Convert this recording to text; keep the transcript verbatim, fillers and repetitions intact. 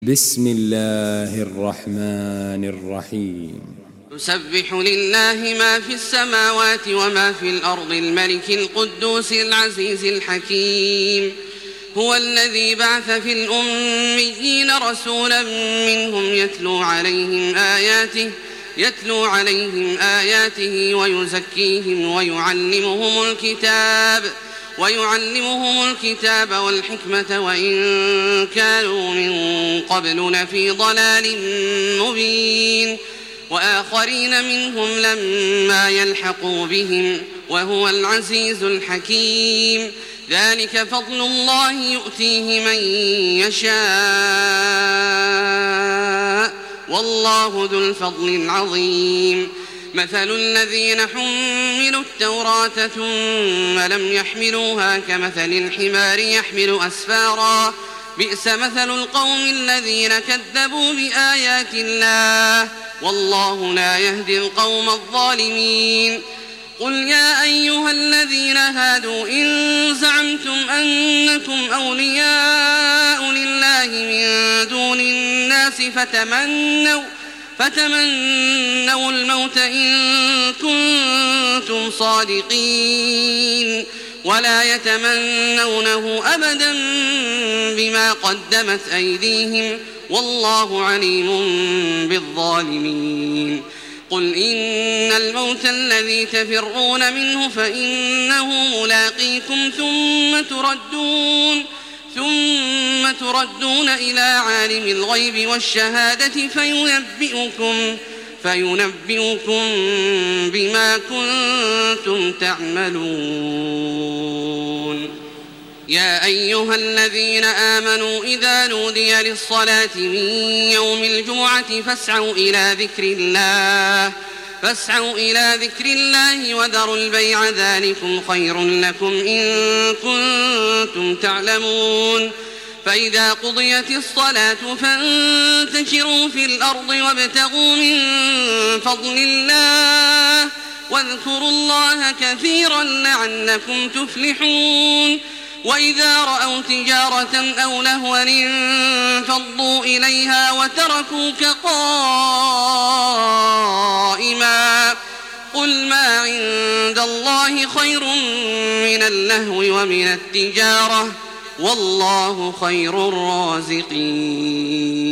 بسم الله الرحمن الرحيم. يسبح لله ما في السماوات وما في الأرض الملك القدوس العزيز الحكيم. هو الذي بعث في الأميين رسولا منهم يتلو عليهم آياته يتلو عليهم آياته ويزكيهم ويعلمهم الكتاب ويعلمهم الكتاب والحكمة وإن كانوا من قبل لفي ضلال مبين وآخرين منهم لما يلحقوا بهم وهو العزيز الحكيم. ذلك فضل الله يؤتيه من يشاء والله ذو الفضل العظيم. مثل الذين حملوا التوراة ثم لم يحملوها كمثل الحمار يحمل أسفارا بئس مثل القوم الذين كذبوا بآيات الله والله لا يهدي القوم الظالمين. قل يا أيها الذين هادوا إن زعمتم أنكم أولياء لله من دون الناس فتمنوا فتمنوا الموت إن كنتم صادقين ولا يتمنونه أبدا بما قدمت أيديهم والله عليم بالظالمين. قل إن الموت الذي تفرون منه فإنه ملاقيكم ثم تردون ثم تردون إلى عالم الغيب والشهادة فينبئكم فينبئكم بما كنتم تعملون. يا أيها الذين آمنوا إذا نودي للصلاة من يوم الجمعة فاسعوا إلى ذكر الله فاسعوا إلى ذكر الله وذروا البيع ذلكم خير لكم إن كنتم تعلمون. فإذا قضيت الصلاة فانتشروا في الأرض وابتغوا من فضل الله واذكروا الله كثيرا لعلكم تفلحون. وإذا رأوا تجارة أو لهوا انفضوا إليها وتركوك قائما قل ما عند الله خير من اللهو ومن التجارة والله خير الرازقين.